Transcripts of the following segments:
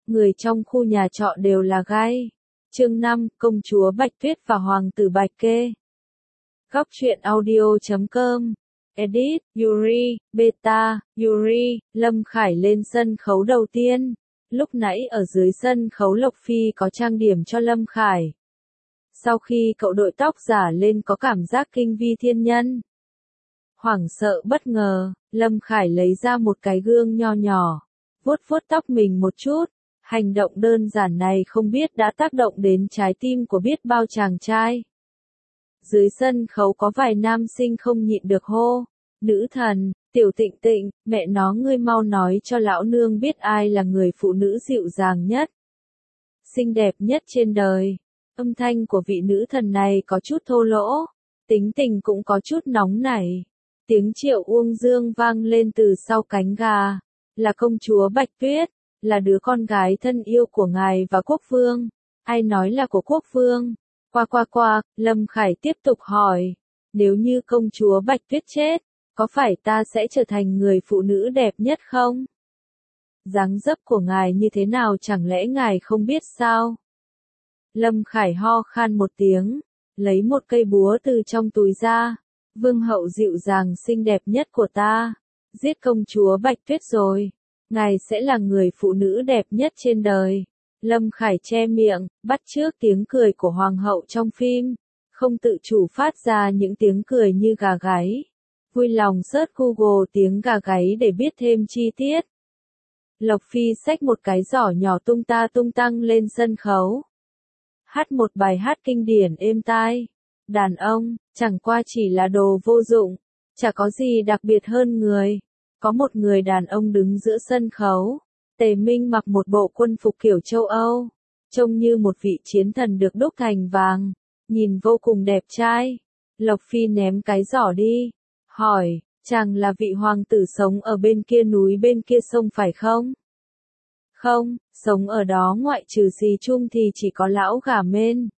người trong khu nhà trọ đều là gai. Chương 5, Công chúa Bạch Tuyết và Hoàng tử Bạch Kê. Góc truyện audio.com. Edit, Yuri, Beta, Yuri, Lâm Khải lên sân khấu đầu tiên. Lúc nãy ở dưới sân khấu Lộc Phi có trang điểm cho Lâm Khải. Sau khi cậu đội tóc giả lên có cảm giác kinh vi thiên nhân. Hoảng sợ bất ngờ, Lâm Khải lấy ra một cái gương nho nhỏ, vuốt vuốt tóc mình một chút. Hành động đơn giản này không biết đã tác động đến trái tim của biết bao chàng trai. Dưới sân khấu có vài nam sinh không nhịn được hô, nữ thần, Tiểu Tịnh Tịnh, mẹ nó ngươi mau nói cho lão nương biết ai là người phụ nữ dịu dàng nhất, xinh đẹp nhất trên đời. Âm thanh của vị nữ thần này có chút thô lỗ, tính tình cũng có chút nóng nảy. Tiếng Triệu Uông Dương vang lên từ sau cánh gà, là công chúa Bạch Tuyết, là đứa con gái thân yêu của ngài và quốc vương. Ai nói là của quốc vương? Lâm Khải tiếp tục hỏi, nếu như công chúa Bạch Tuyết chết, có phải ta sẽ trở thành người phụ nữ đẹp nhất không? Dáng dấp của ngài như thế nào chẳng lẽ ngài không biết sao? Lâm Khải ho khan một tiếng, lấy một cây búa từ trong túi ra. Vương hậu dịu dàng xinh đẹp nhất của ta, giết công chúa Bạch Tuyết rồi. Ngài sẽ là người phụ nữ đẹp nhất trên đời. Lâm Khải che miệng, bắt chước tiếng cười của hoàng hậu trong phim, không tự chủ phát ra những tiếng cười như gà gáy. Vui lòng search Google tiếng gà gáy để biết thêm chi tiết. Lộc Phi xách một cái giỏ nhỏ tung ta tung tăng lên sân khấu. Hát một bài hát kinh điển êm tai. Đàn ông, chẳng qua chỉ là đồ vô dụng, chả có gì đặc biệt hơn người. Có một người đàn ông đứng giữa sân khấu. Tề Minh mặc một bộ quân phục kiểu châu Âu, trông như một vị chiến thần được đúc thành vàng, nhìn vô cùng đẹp trai. Lộc Phi ném cái giỏ đi, hỏi, chàng là vị hoàng tử sống ở bên kia núi bên kia sông phải không? Không, sống ở đó ngoại trừ Xì Trung thì chỉ có lão gà Mên.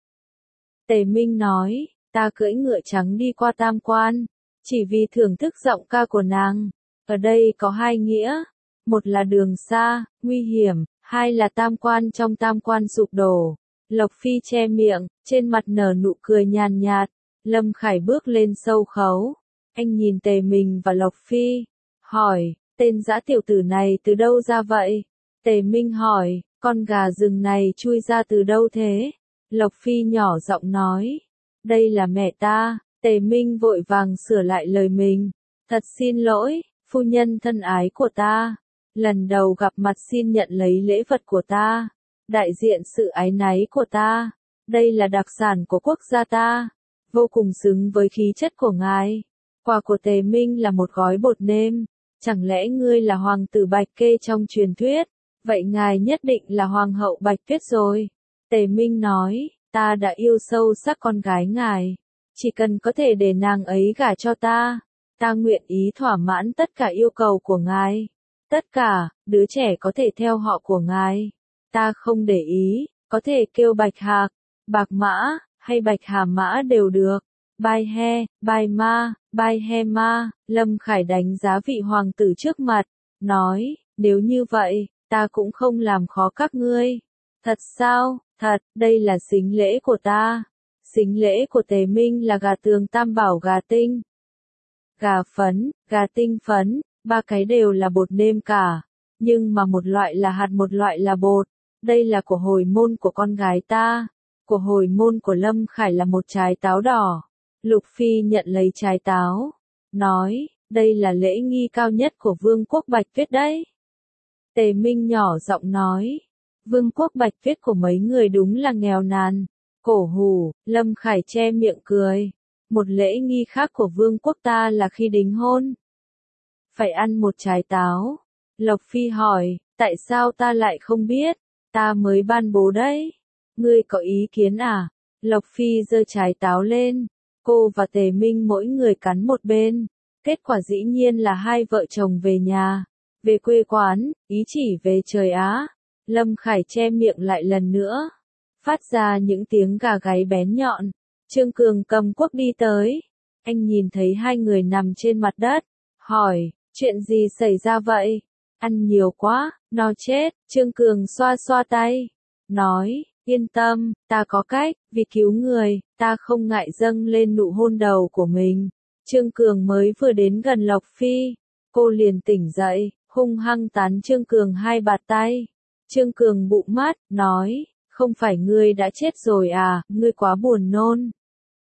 Tề Minh nói, ta cưỡi ngựa trắng đi qua Tam Quan, chỉ vì thưởng thức giọng ca của nàng. Ở đây có hai nghĩa, một là đường xa, nguy hiểm, hai là Tam Quan trong Tam Quan sụp đổ. Lộc Phi che miệng, trên mặt nở nụ cười nhàn nhạt. Lâm Khải bước lên sâu khấu. Anh nhìn Tề Minh và Lộc Phi, hỏi, tên dã tiểu tử này từ đâu ra vậy? Tề Minh hỏi, con gà rừng này chui ra từ đâu thế? Lộc Phi nhỏ giọng nói, đây là mẹ ta. Tề Minh vội vàng sửa lại lời mình, thật xin lỗi, phu nhân thân ái của ta. Lần đầu gặp mặt xin nhận lấy lễ vật của ta, đại diện sự áy náy của ta. Đây là đặc sản của quốc gia ta, vô cùng xứng với khí chất của ngài. Quà của Tề Minh là một gói bột nêm. Chẳng lẽ ngươi là hoàng tử Bạch Kê trong truyền thuyết? Vậy ngài nhất định là hoàng hậu Bạch Tuyết rồi. Tề Minh nói, ta đã yêu sâu sắc con gái ngài. Chỉ cần có thể để nàng ấy gả cho ta, ta nguyện ý thỏa mãn tất cả yêu cầu của ngài. Tất cả, đứa trẻ có thể theo họ của ngài. Ta không để ý, có thể kêu Bạch Hạc, Bạc Mã, hay Bạch Hà Mã đều được. Bai He, Bai Ma, Bai He Ma. Lâm Khải đánh giá vị hoàng tử trước mặt, nói, nếu như vậy, ta cũng không làm khó các ngươi. Thật sao? Thật, đây là sính lễ của ta. Sính lễ của Tề Minh là gà tường tam bảo gà tinh, gà phấn, gà tinh phấn, ba cái đều là bột nêm cả. Nhưng mà một loại là hạt một loại là bột. Đây là của hồi môn của con gái ta. Của hồi môn của Lâm Khải là một trái táo đỏ. Lục Phi nhận lấy trái táo, nói, đây là lễ nghi cao nhất của Vương quốc Bạch Tuyết đấy. Tề Minh nhỏ giọng nói, Vương quốc Bạch Tuyết của mấy người đúng là nghèo nàn. Cổ hủ. Lâm Khải che miệng cười. Một lễ nghi khác của vương quốc ta là khi đính hôn, phải ăn một trái táo. Lộc Phi hỏi, tại sao ta lại không biết? Ta mới ban bố đấy. Ngươi có ý kiến à? Lộc Phi giơ trái táo lên. Cô và Tề Minh mỗi người cắn một bên. Kết quả dĩ nhiên là hai vợ chồng về nhà, về quê quán, ý chỉ về trời Á. Lâm Khải che miệng lại lần nữa, phát ra những tiếng gà gáy bén nhọn. Trương Cường cầm cuốc đi tới. Anh nhìn thấy hai người nằm trên mặt đất, hỏi, chuyện gì xảy ra vậy? ăn nhiều quá, no chết, Trương Cường xoa xoa tay, nói, yên tâm, ta có cách, vì cứu người, ta không ngại dâng lên nụ hôn đầu của mình. Trương Cường mới vừa đến gần Lộc Phi, cô liền tỉnh dậy, hung hăng tán Trương Cường 2 bạt tay. Trương Cường bụng mắt, nói, không phải ngươi đã chết rồi à, ngươi quá buồn nôn.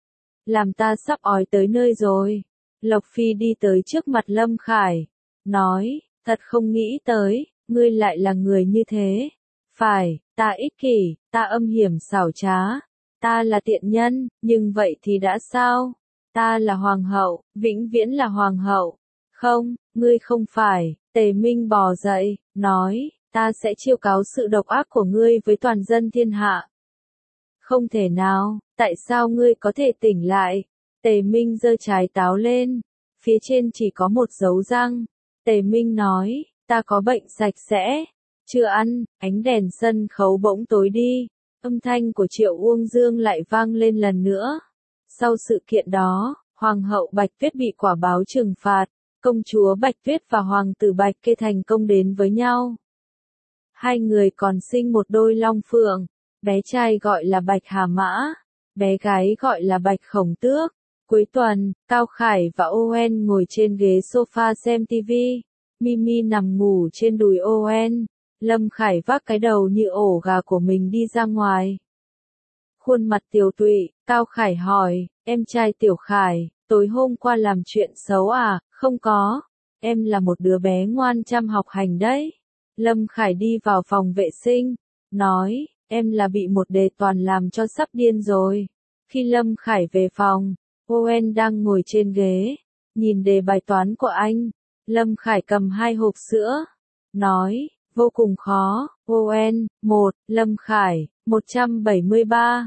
Làm ta sắp ói tới nơi rồi. Lộc Phi đi tới trước mặt Lâm Khải, nói, thật không nghĩ tới, ngươi lại là người như thế. Phải, ta ích kỷ, ta âm hiểm xảo trá, ta là tiện nhân, nhưng vậy thì đã sao? Ta là hoàng hậu, vĩnh viễn là hoàng hậu. Không, ngươi không phải. Tề Minh bò dậy, nói, ta sẽ chiêu cáo sự độc ác của ngươi với toàn dân thiên hạ. Không thể nào, tại sao ngươi có thể tỉnh lại? Tề Minh giơ trái táo lên, phía trên chỉ có một dấu răng. Tề Minh nói, ta có bệnh sạch sẽ, chưa ăn, ánh đèn sân khấu bỗng tối đi, âm thanh của Triệu Uông Dương lại vang lên lần nữa. Sau sự kiện đó, Hoàng hậu Bạch Tuyết bị quả báo trừng phạt, công chúa Bạch Tuyết và Hoàng tử Bạch Kê thành công đến với nhau. Hai người còn sinh một đôi long phượng, bé trai gọi là Bạch Hà Mã, bé gái gọi là Bạch Khổng Tước. Cuối tuần, Cao Khải và Owen ngồi trên ghế sofa xem TV, Mimi nằm ngủ trên đùi Owen, Lâm Khải vác cái đầu như ổ gà của mình đi ra ngoài. Khuôn mặt tiều tụy, Cao Khải hỏi, em trai Tiểu Khải, tối hôm qua làm chuyện xấu à? Không có, em là một đứa bé ngoan chăm học hành đấy. Lâm Khải đi vào phòng vệ sinh, nói, em là bị một đề toàn làm cho sắp điên rồi. Khi Lâm Khải về phòng, Owen đang ngồi trên ghế, nhìn đề bài toán của anh. Lâm Khải cầm 2 hộp sữa, nói, vô cùng khó. Owen, 1, Lâm Khải, 173,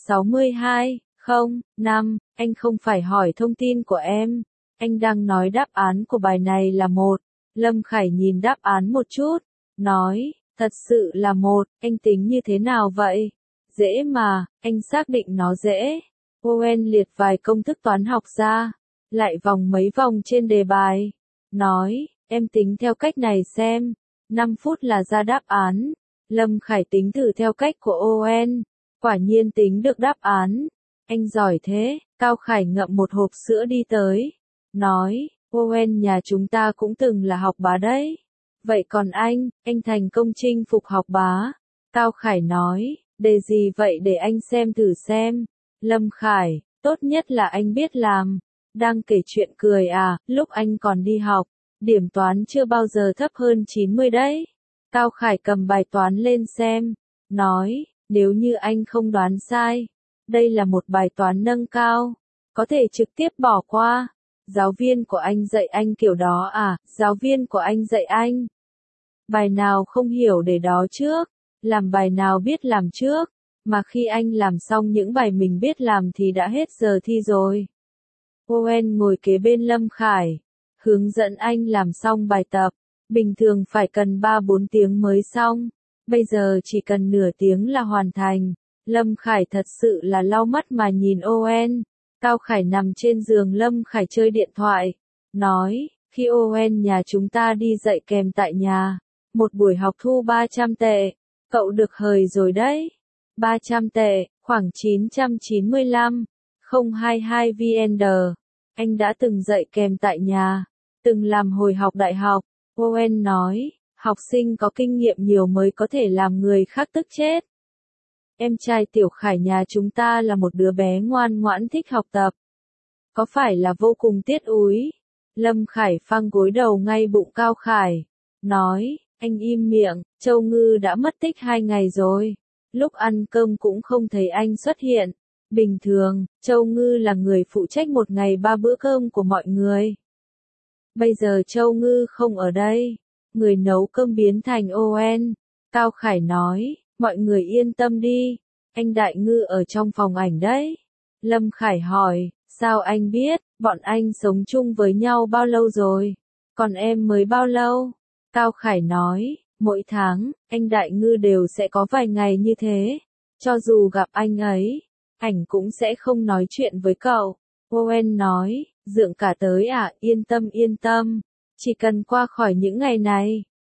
62, 0, 5, anh không phải hỏi thông tin của em, anh đang nói đáp án của bài này là 1. Lâm Khải nhìn đáp án một chút, nói, thật sự là 1, anh tính như thế nào vậy? Dễ mà, anh xác định nó dễ. Owen liệt vài công thức toán học ra, lại vòng mấy vòng trên đề bài, nói, em tính theo cách này xem, 5 phút là ra đáp án. Lâm Khải tính thử theo cách của Owen, quả nhiên tính được đáp án. Anh giỏi thế. Cao Khải ngậm một hộp sữa đi tới, nói, Owen nhà chúng ta cũng từng là học bá đấy. Vậy còn anh thành công chinh phục học bá. Cao Khải nói, đề gì vậy để anh xem thử xem. Lâm Khải, tốt nhất là anh biết làm. Đang kể chuyện cười à, lúc anh còn đi học, điểm toán chưa bao giờ thấp hơn 90 đấy. Cao Khải cầm bài toán lên xem, nói, nếu như anh không đoán sai, đây là một bài toán nâng cao, có thể trực tiếp bỏ qua. Giáo viên của anh dạy anh kiểu đó à? Giáo viên của anh dạy anh. Bài nào không hiểu để đó trước, làm bài nào biết làm trước, mà khi anh làm xong những bài mình biết làm thì đã hết giờ thi rồi. Owen ngồi kế bên Lâm Khải, hướng dẫn anh làm xong bài tập, bình thường phải cần 3-4 tiếng mới xong, bây giờ chỉ cần nửa tiếng là hoàn thành. Lâm Khải thật sự là lau mắt mà nhìn Owen. Cao Khải nằm trên giường Lâm Khải chơi điện thoại, nói, khi Owen nhà chúng ta đi dạy kèm tại nhà, một buổi học thu 300 tệ, cậu được hời rồi đấy. 300 tệ, khoảng 995, 022 VN. Anh đã từng dạy kèm tại nhà, từng làm hồi học đại học. Owen nói, học sinh có kinh nghiệm nhiều mới có thể làm người khác tức chết. Em trai Tiểu Khải nhà chúng ta là một đứa bé ngoan ngoãn thích học tập. Có phải là vô cùng tiếc úi? Lâm Khải phang gối đầu ngay bụng Cao Khải, nói, anh im miệng, Châu Ngư đã mất tích 2 ngày rồi. Lúc ăn cơm cũng không thấy anh xuất hiện. Bình thường, Châu Ngư là người phụ trách một ngày 3 bữa cơm của mọi người. Bây giờ Châu Ngư không ở đây, người nấu cơm biến thành Owen. Cao Khải nói, mọi người yên tâm đi, anh Đại Ngư ở trong phòng ảnh đấy. Lâm Khải hỏi, sao anh biết, bọn anh sống chung với nhau bao lâu rồi? Còn em mới bao lâu? Cao Khải nói, mỗi tháng, anh Đại Ngư đều sẽ có vài ngày như thế. Cho dù gặp anh ấy, ảnh cũng sẽ không nói chuyện với cậu. Owen nói, dượng cả tới à? Yên tâm, chỉ cần qua khỏi những ngày này,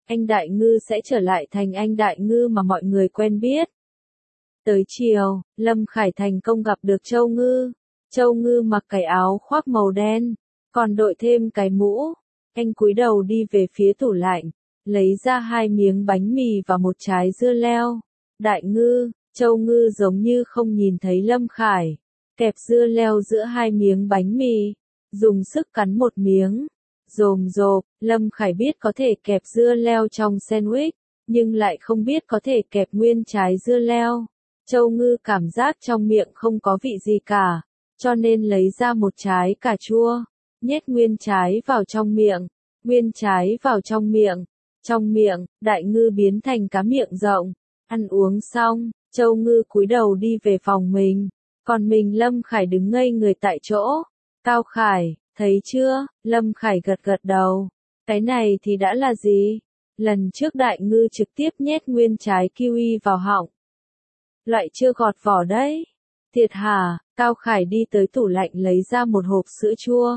anh Đại Ngư sẽ trở lại thành anh Đại Ngư mà mọi người quen biết. Tới chiều, Lâm Khải thành công gặp được Châu Ngư. Châu Ngư mặc cái áo khoác màu đen, còn đội thêm cái mũ. Anh cúi đầu đi về phía tủ lạnh, lấy ra 2 miếng bánh mì và một trái dưa leo. Đại Ngư, Châu Ngư giống như không nhìn thấy Lâm Khải, kẹp dưa leo giữa 2 miếng bánh mì, dùng sức cắn một miếng. Rồm rộp, Lâm Khải biết có thể kẹp dưa leo trong sandwich, nhưng lại không biết có thể kẹp nguyên trái dưa leo. Châu Ngư cảm giác trong miệng không có vị gì cả, cho nên lấy ra một trái cà chua, nhét nguyên trái vào trong miệng, nguyên trái vào trong miệng. Trong miệng, Đại Ngư biến thành cá miệng rộng. Ăn uống xong, Châu Ngư cúi đầu đi về phòng mình, còn mình Lâm Khải đứng ngây người tại chỗ. Cao Khải, thấy chưa? Lâm Khải gật gật đầu. Cái này thì đã là gì? Lần trước Đại Ngư trực tiếp nhét nguyên trái kiwi vào họng. Loại chưa gọt vỏ đấy. Thiệt hả? Cao Khải đi tới tủ lạnh lấy ra một hộp sữa chua.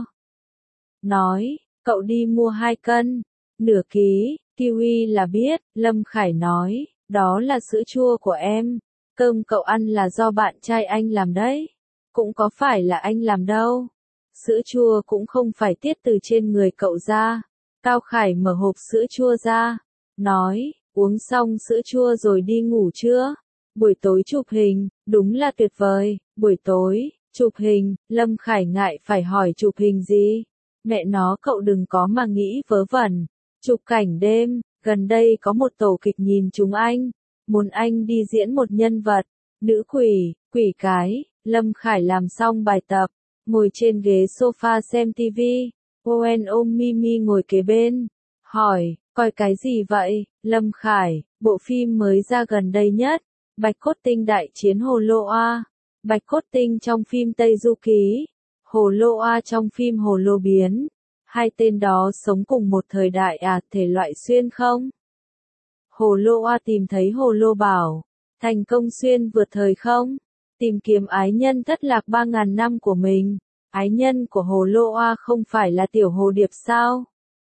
Nói, cậu đi mua 2 cân, nửa ký, kiwi là biết. Lâm Khải nói, đó là sữa chua của em. Cơm cậu ăn là do bạn trai anh làm đấy. Cũng có phải là anh làm đâu. Sữa chua cũng không phải tiết từ trên người cậu ra. Cao Khải mở hộp sữa chua ra, nói, uống xong sữa chua rồi đi ngủ chưa? Buổi tối chụp hình, đúng là tuyệt vời. Buổi tối, chụp hình, Lâm Khải ngại phải hỏi chụp hình gì. Mẹ nó cậu đừng có mà nghĩ vớ vẩn. Chụp cảnh đêm, gần đây có một tổ kịch nhìn chúng anh. Muốn anh đi diễn một nhân vật, nữ quỷ, quỷ cái. Lâm Khải làm xong bài tập, ngồi trên ghế sofa xem tivi. Owen ôm Mimi ngồi kế bên. Hỏi, coi cái gì vậy? Lâm Khải, bộ phim mới ra gần đây nhất. Bạch Cốt Tinh đại chiến Hồ Lô A. Bạch Cốt Tinh trong phim Tây Du Ký. Hồ Lô A trong phim Hồ Lô Biến. Hai tên đó sống cùng một thời đại à, thể loại xuyên không? Hồ Lô A tìm thấy Hồ Lô Bảo. Thành công xuyên vượt thời không? Tìm kiếm ái nhân thất lạc 3.000 năm của mình. Ái nhân của Hồ Lô A không phải là Tiểu Hồ Điệp sao?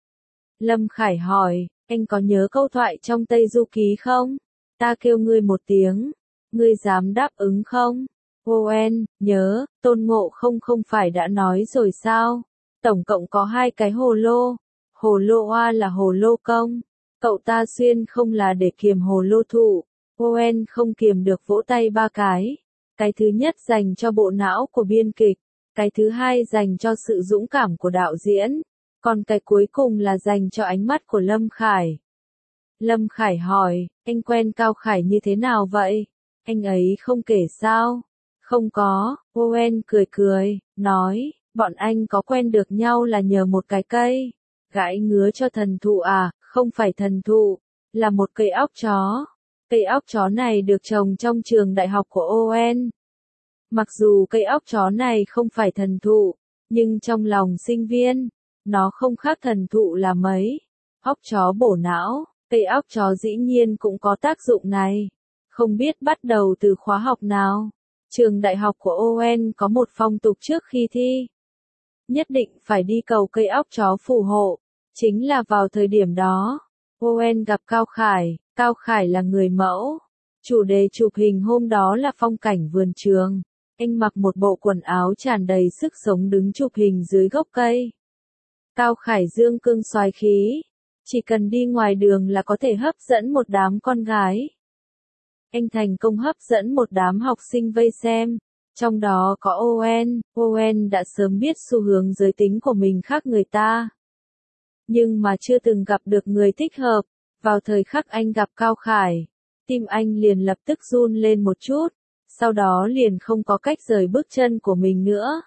Lâm Khải hỏi, anh có nhớ câu thoại trong Tây Du Ký không? Ta kêu ngươi một tiếng, ngươi dám đáp ứng không? Owen, nhớ, Tôn Ngộ không phải đã nói rồi sao? Tổng cộng có 2 cái hồ lô. Hồ lô A là hồ lô công. Cậu ta xuyên không là để kiềm hồ lô thụ. Owen không kiềm được vỗ tay 3 cái. Cái thứ nhất dành cho bộ não của biên kịch. Cái thứ hai dành cho sự dũng cảm của đạo diễn. Còn cái cuối cùng là dành cho ánh mắt của Lâm Khải. Lâm Khải hỏi, anh quen Cao Khải như thế nào vậy? Anh ấy không kể sao? Không có, Owen cười cười, nói, bọn anh có quen được nhau là nhờ một cái cây. Gãi ngứa cho thần thụ à, không phải thần thụ, là một cây óc chó. Cây óc chó này được trồng trong trường đại học của Owen. Mặc dù cây óc chó này không phải thần thụ, nhưng trong lòng sinh viên, nó không khác thần thụ là mấy. Óc chó bổ não, cây óc chó dĩ nhiên cũng có tác dụng này. Không biết bắt đầu từ khóa học nào. Trường đại học của Owen có một phong tục trước khi thi. Nhất định phải đi cầu cây óc chó phù hộ. Chính là vào thời điểm đó, Owen gặp Cao Khải. Cao Khải là người mẫu. Chủ đề chụp hình hôm đó là phong cảnh vườn trường. Anh mặc một bộ quần áo tràn đầy sức sống đứng chụp hình dưới gốc cây. Cao Khải dương cương soái khí. Chỉ cần đi ngoài đường là có thể hấp dẫn một đám con gái. Anh thành công hấp dẫn một đám học sinh vây xem. Trong đó có Owen. Owen đã sớm biết xu hướng giới tính của mình khác người ta. Nhưng mà chưa từng gặp được người thích hợp. Vào thời khắc anh gặp Cao Khải, tim anh liền lập tức run lên một chút. Sau đó liền không có cách rời bước chân của mình nữa.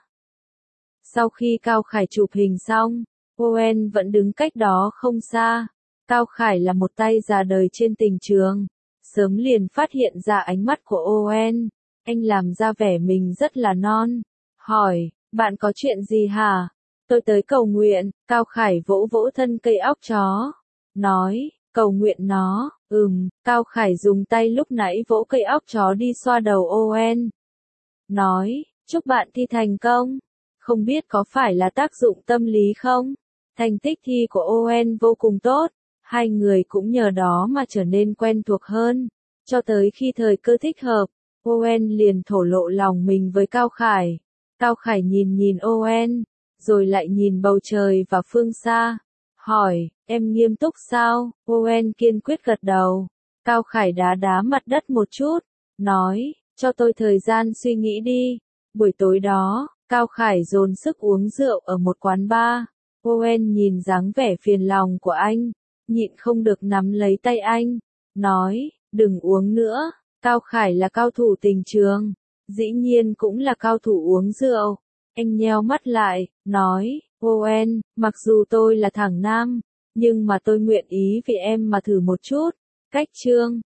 Sau khi Cao Khải chụp hình xong, Owen vẫn đứng cách đó không xa. Cao Khải là một tay già đời trên tình trường. Sớm liền phát hiện ra ánh mắt của Owen. Anh làm ra vẻ mình rất là non. Hỏi, bạn có chuyện gì hả? Tôi tới cầu nguyện. Cao Khải vỗ vỗ thân cây óc chó. Nói, cầu nguyện nó. Cao Khải dùng tay lúc nãy vỗ cây óc chó đi xoa đầu Owen. Nói, chúc bạn thi thành công. Không biết có phải là tác dụng tâm lý không? Thành tích thi của Owen vô cùng tốt. Hai người cũng nhờ đó mà trở nên quen thuộc hơn, cho tới khi thời cơ thích hợp, Owen liền thổ lộ lòng mình với Cao Khải. Cao Khải nhìn nhìn Owen, rồi lại nhìn bầu trời và phương xa, hỏi, em nghiêm túc sao? Owen kiên quyết gật đầu. Cao Khải đá đá mặt đất một chút, nói, cho tôi thời gian suy nghĩ đi. Buổi tối đó, Cao Khải dồn sức uống rượu ở một quán bar. Owen nhìn dáng vẻ phiền lòng của anh, nhịn không được nắm lấy tay anh, nói, đừng uống nữa. Cao Khải là cao thủ tình trường, dĩ nhiên cũng là cao thủ uống rượu. Anh nheo mắt lại, nói, Owen, mặc dù tôi là thằng nam, nhưng mà tôi nguyện ý vì em mà thử một chút. Cách chương